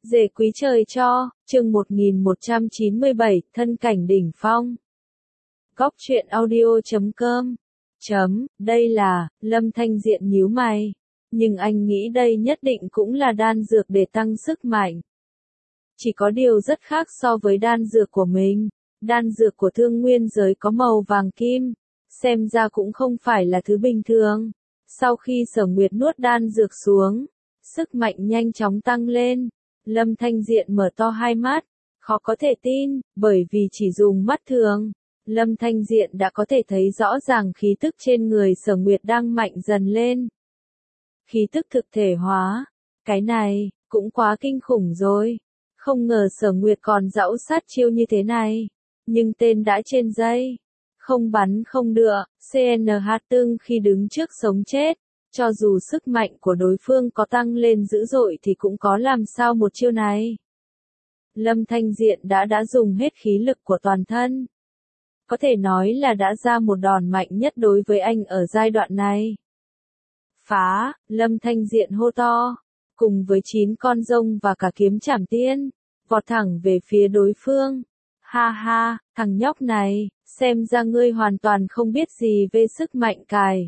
Dề quý trời cho, chương 1197, thân cảnh đỉnh phong. Góc truyện audio.com. Đây là, Lâm Thanh Diện nhíu mày. Nhưng anh nghĩ đây nhất định cũng là đan dược để tăng sức mạnh. Chỉ có điều rất khác so với đan dược của mình. Đan dược của Thương Nguyên giới có màu vàng kim. Xem ra cũng không phải là thứ bình thường. Sau khi Sở Nguyệt nuốt đan dược xuống, sức mạnh nhanh chóng tăng lên. Lâm Thanh Diện mở to hai mắt, khó có thể tin, bởi vì chỉ dùng mắt thường, Lâm Thanh Diện đã có thể thấy rõ ràng khí tức trên người Sở Nguyệt đang mạnh dần lên. Khí tức thực thể hóa, cái này, cũng quá kinh khủng rồi. Không ngờ Sở Nguyệt còn giãu sát chiêu như thế này, nhưng tên đã trên dây. Không bắn không đựa, CNH tương khi đứng trước sống chết. Cho dù sức mạnh của đối phương có tăng lên dữ dội thì cũng có làm sao một chiêu này. Lâm Thanh Diện đã dùng hết khí lực của toàn thân. Có thể nói là đã ra một đòn mạnh nhất đối với anh ở giai đoạn này. Phá, Lâm Thanh Diện hô to, cùng với 9 con rông và cả kiếm trảm tiên, vọt thẳng về phía đối phương. Ha ha, thằng nhóc này, xem ra ngươi hoàn toàn không biết gì về sức mạnh cài.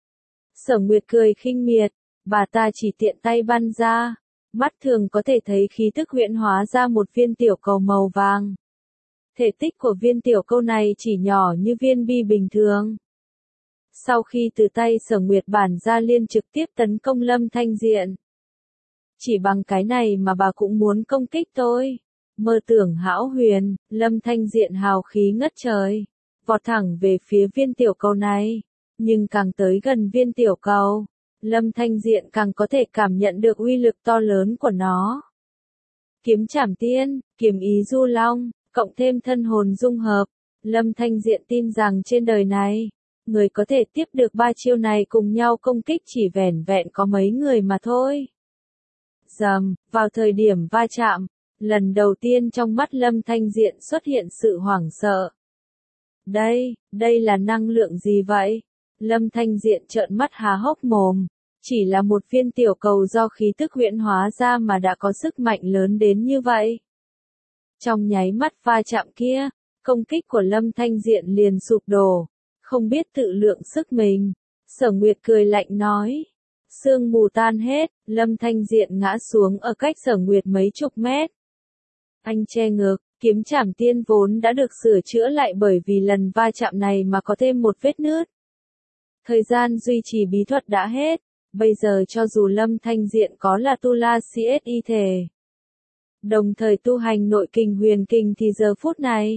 Sở Nguyệt cười khinh miệt, bà ta chỉ tiện tay bắn ra, mắt thường có thể thấy khí tức huyễn hóa ra một viên tiểu cầu màu vàng. Thể tích của viên tiểu cầu này chỉ nhỏ như viên bi bình thường. Sau khi từ tay Sở Nguyệt bản ra liên trực tiếp tấn công Lâm Thanh Diện. Chỉ bằng cái này mà bà cũng muốn công kích tôi. Mơ tưởng hão huyền, Lâm Thanh Diện hào khí ngất trời, vọt thẳng về phía viên tiểu cầu này. Nhưng càng tới gần viên tiểu cầu, Lâm Thanh Diện càng có thể cảm nhận được uy lực to lớn của nó. Kiếm trảm tiên, kiếm ý du long, cộng thêm thân hồn dung hợp, Lâm Thanh Diện tin rằng trên đời này, người có thể tiếp được ba chiêu này cùng nhau công kích chỉ vẻn vẹn có mấy người mà thôi. Rầm, vào thời điểm va chạm, lần đầu tiên trong mắt Lâm Thanh Diện xuất hiện sự hoảng sợ. Đây là năng lượng gì vậy? Lâm Thanh Diện trợn mắt há hốc mồm, chỉ là một viên tiểu cầu do khí tức huyễn hóa ra mà đã có sức mạnh lớn đến như vậy. Trong nháy mắt va chạm kia, công kích của Lâm Thanh Diện liền sụp đổ, không biết tự lượng sức mình. Sở Nguyệt cười lạnh nói, sương mù tan hết, Lâm Thanh Diện ngã xuống ở cách Sở Nguyệt mấy chục mét. Anh che ngực, kiếm trảm tiên vốn đã được sửa chữa lại bởi vì lần va chạm này mà có thêm một vết nứt. Thời gian duy trì bí thuật đã hết, bây giờ cho dù Lâm Thanh Diện có là tu la CSI thể, đồng thời tu hành nội kình huyền kình thì giờ phút này,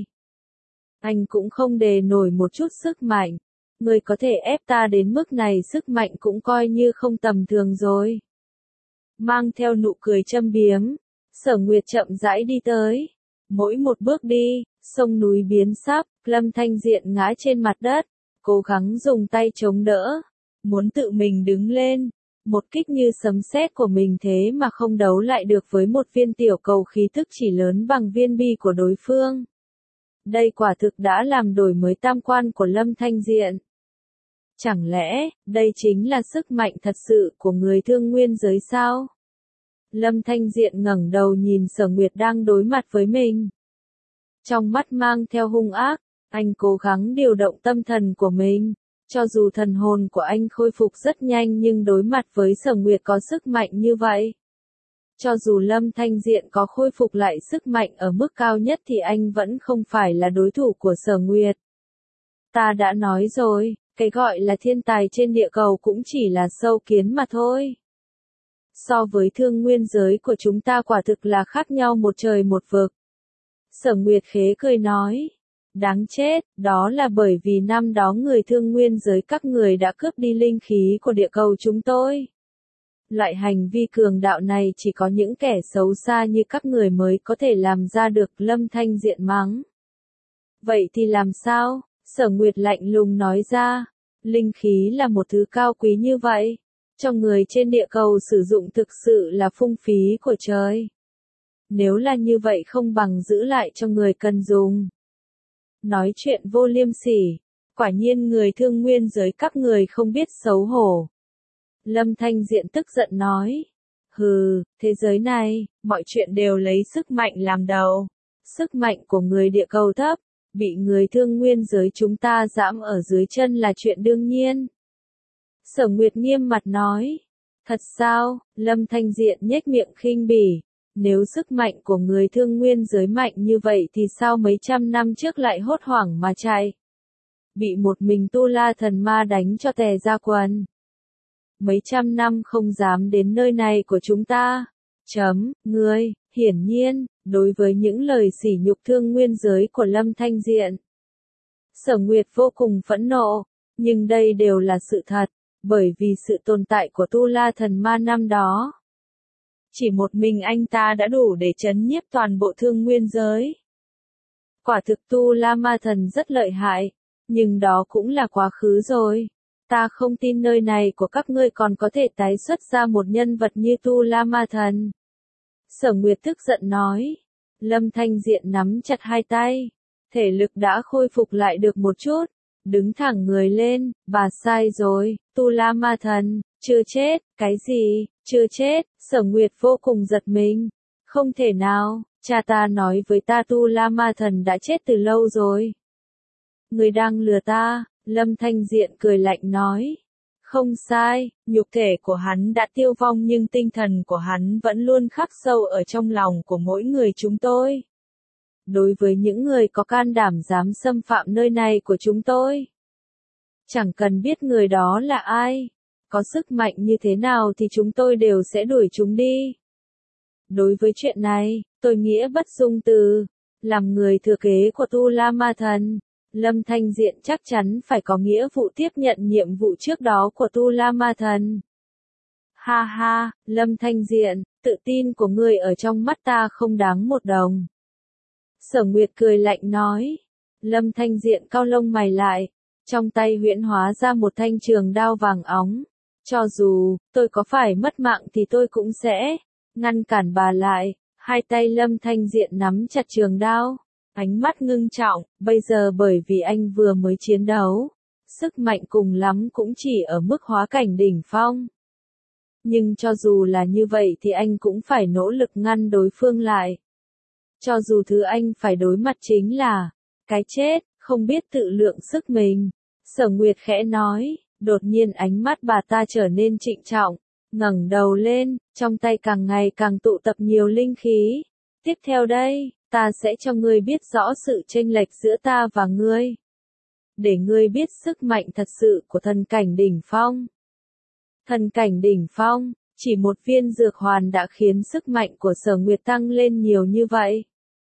anh cũng không đè nổi một chút sức mạnh. Người có thể ép ta đến mức này sức mạnh cũng coi như không tầm thường rồi. Mang theo nụ cười châm biếm, Sở Nguyệt chậm rãi đi tới. Mỗi một bước đi, sông núi biến sắc, Lâm Thanh Diện ngã trên mặt đất. Cố gắng dùng tay chống đỡ, muốn tự mình đứng lên, một kích như sấm sét của mình thế mà không đấu lại được với một viên tiểu cầu khí tức chỉ lớn bằng viên bi của đối phương. Đây quả thực đã làm đổi mới tam quan của Lâm Thanh Diện. Chẳng lẽ, đây chính là sức mạnh thật sự của người Thương Nguyên giới sao? Lâm Thanh Diện ngẩng đầu nhìn Sở Nguyệt đang đối mặt với mình. Trong mắt mang theo hung ác. Anh cố gắng điều động tâm thần của mình, cho dù thần hồn của anh khôi phục rất nhanh nhưng đối mặt với Sở Nguyệt có sức mạnh như vậy. Cho dù Lâm Thanh Diện có khôi phục lại sức mạnh ở mức cao nhất thì anh vẫn không phải là đối thủ của Sở Nguyệt. Ta đã nói rồi, cái gọi là thiên tài trên địa cầu cũng chỉ là sâu kiến mà thôi. So với Thương Nguyên giới của chúng ta quả thực là khác nhau một trời một vực. Sở Nguyệt khế cười nói. Đáng chết, đó là bởi vì năm đó người Thương Nguyên giới các người đã cướp đi linh khí của địa cầu chúng tôi. Loại hành vi cường đạo này chỉ có những kẻ xấu xa như các người mới có thể làm ra được, Lâm Thanh Diện mắng. Vậy thì làm sao? Sở Nguyệt lạnh lùng nói ra. Linh khí là một thứ cao quý như vậy. Cho người trên địa cầu sử dụng thực sự là phung phí của trời. Nếu là như vậy không bằng giữ lại cho người cần dùng. Nói chuyện vô liêm sỉ, quả nhiên người Thương Nguyên giới các người không biết xấu hổ. Lâm Thanh Diện tức giận nói, Hừ, thế giới này, mọi chuyện đều lấy sức mạnh làm đầu. Sức mạnh của người địa cầu thấp, bị người thương nguyên giới chúng ta giẫm ở dưới chân là chuyện đương nhiên. Sở Nguyệt nghiêm mặt nói. Thật sao? Lâm Thanh Diện nhếch miệng khinh bỉ. Nếu sức mạnh của người thương nguyên giới mạnh như vậy thì sao mấy trăm năm trước lại hốt hoảng mà chạy? Bị một mình Tu La thần ma đánh cho tè ra quần. Mấy trăm năm không dám đến nơi này của chúng ta. Ngươi, hiển nhiên, đối với những lời sỉ nhục thương nguyên giới của Lâm Thanh Diện. Sở Nguyệt vô cùng phẫn nộ, nhưng đây đều là sự thật, bởi vì sự tồn tại của Tu La thần ma năm đó. Chỉ một mình anh ta đã đủ để trấn nhiếp toàn bộ thương nguyên giới. Quả thực Tu La ma thần rất lợi hại, nhưng đó cũng là quá khứ rồi. Ta không tin nơi này của các ngươi còn có thể tái xuất ra một nhân vật như Tu La ma thần. Sở Nguyệt tức giận nói. Lâm Thanh Diện nắm chặt hai tay. Thể lực đã khôi phục lại được một chút. Đứng thẳng người lên, bà sai rồi, Tu La ma thần, chưa chết, cái gì, chưa chết, Sở Nguyệt vô cùng giật mình. Không thể nào, cha ta nói với ta Tu La ma thần đã chết từ lâu rồi. Người đang lừa ta, Lâm Thanh Diện cười lạnh nói. Không sai, nhục thể của hắn đã tiêu vong nhưng tinh thần của hắn vẫn luôn khắc sâu ở trong lòng của mỗi người chúng tôi. Đối với những người có can đảm dám xâm phạm nơi này của chúng tôi, chẳng cần biết người đó là ai, có sức mạnh như thế nào thì chúng tôi đều sẽ đuổi chúng đi. Đối với chuyện này, tôi nghĩa bất dung từ, làm người thừa kế của Tu La ma thần. Lâm Thanh Diện chắc chắn phải có nghĩa vụ tiếp nhận nhiệm vụ trước đó của Tu La ma thần. Ha ha, Lâm Thanh Diện, tự tin của ngươi ở trong mắt ta không đáng một đồng. Sở Nguyệt cười lạnh nói. Lâm Thanh Diện cau lông mày lại, trong tay huyễn hóa ra một thanh trường đao vàng óng. Cho dù, tôi có phải mất mạng thì tôi cũng sẽ ngăn cản bà lại. Hai tay Lâm Thanh Diện nắm chặt trường đao. Ánh mắt ngưng trọng, bây giờ bởi vì anh vừa mới chiến đấu, sức mạnh cùng lắm cũng chỉ ở mức hóa cảnh đỉnh phong. Nhưng cho dù là như vậy thì anh cũng phải nỗ lực ngăn đối phương lại. Cho dù thứ anh phải đối mặt chính là cái chết, không biết tự lượng sức mình. Sở Nguyệt khẽ nói, đột nhiên ánh mắt bà ta trở nên trịnh trọng, ngẩng đầu lên, trong tay càng ngày càng tụ tập nhiều linh khí. Tiếp theo đây, ta sẽ cho ngươi biết rõ sự chênh lệch giữa ta và ngươi. Để ngươi biết sức mạnh thật sự của thần cảnh đỉnh phong. Thần cảnh đỉnh phong, chỉ một viên dược hoàn đã khiến sức mạnh của Sở Nguyệt tăng lên nhiều như vậy.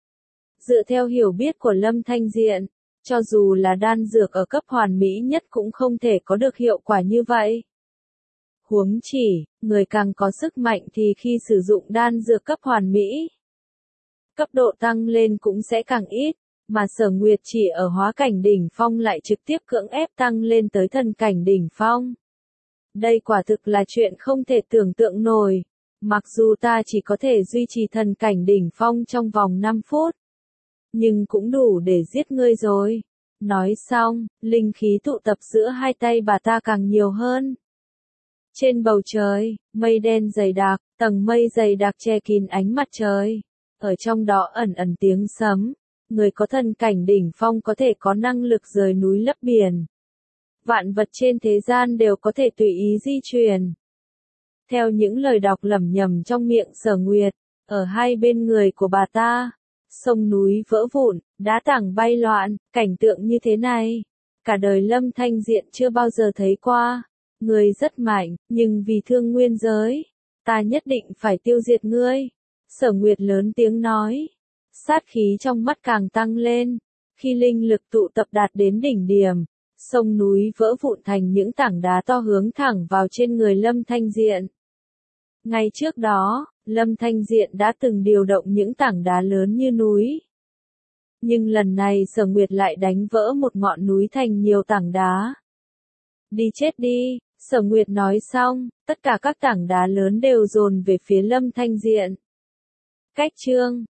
Dựa theo hiểu biết của Lâm Thanh Diện, cho dù là đan dược ở cấp hoàn mỹ nhất cũng không thể có được hiệu quả như vậy. Huống chỉ, người càng có sức mạnh thì khi sử dụng đan dược cấp hoàn mỹ, cấp độ tăng lên cũng sẽ càng ít, mà Sở Nguyệt chỉ ở hóa cảnh đỉnh phong lại trực tiếp cưỡng ép tăng lên tới thần cảnh đỉnh phong. Đây quả thực là chuyện không thể tưởng tượng nổi. Mặc dù ta chỉ có thể duy trì thần cảnh đỉnh phong trong vòng 5 phút, nhưng cũng đủ để giết ngươi rồi. Nói xong, linh khí tụ tập giữa hai tay bà ta càng nhiều hơn. Trên bầu trời, mây đen dày đặc, tầng mây dày đặc che kín ánh mặt trời. Ở trong đó ẩn ẩn tiếng sấm. Người có thần cảnh đỉnh phong có thể có năng lực rời núi lấp biển. Vạn vật trên thế gian đều có thể tùy ý di chuyển. Theo những lời đọc lẩm nhẩm trong miệng Sở Nguyệt, ở hai bên người của bà ta, sông núi vỡ vụn, đá tảng bay loạn, cảnh tượng như thế này, cả đời Lâm Thanh Diện chưa bao giờ thấy qua. Ngươi rất mạnh, nhưng vì thương nguyên giới, ta nhất định phải tiêu diệt ngươi. Sở Nguyệt lớn tiếng nói, sát khí trong mắt càng tăng lên, khi linh lực tụ tập đạt đến đỉnh điểm, sông núi vỡ vụn thành những tảng đá to hướng thẳng vào trên người Lâm Thanh Diện. Ngay trước đó, Lâm Thanh Diện đã từng điều động những tảng đá lớn như núi. Nhưng lần này Sở Nguyệt lại đánh vỡ một ngọn núi thành nhiều tảng đá. Đi chết đi, Sở Nguyệt nói xong, tất cả các tảng đá lớn đều dồn về phía Lâm Thanh Diện. Cách chương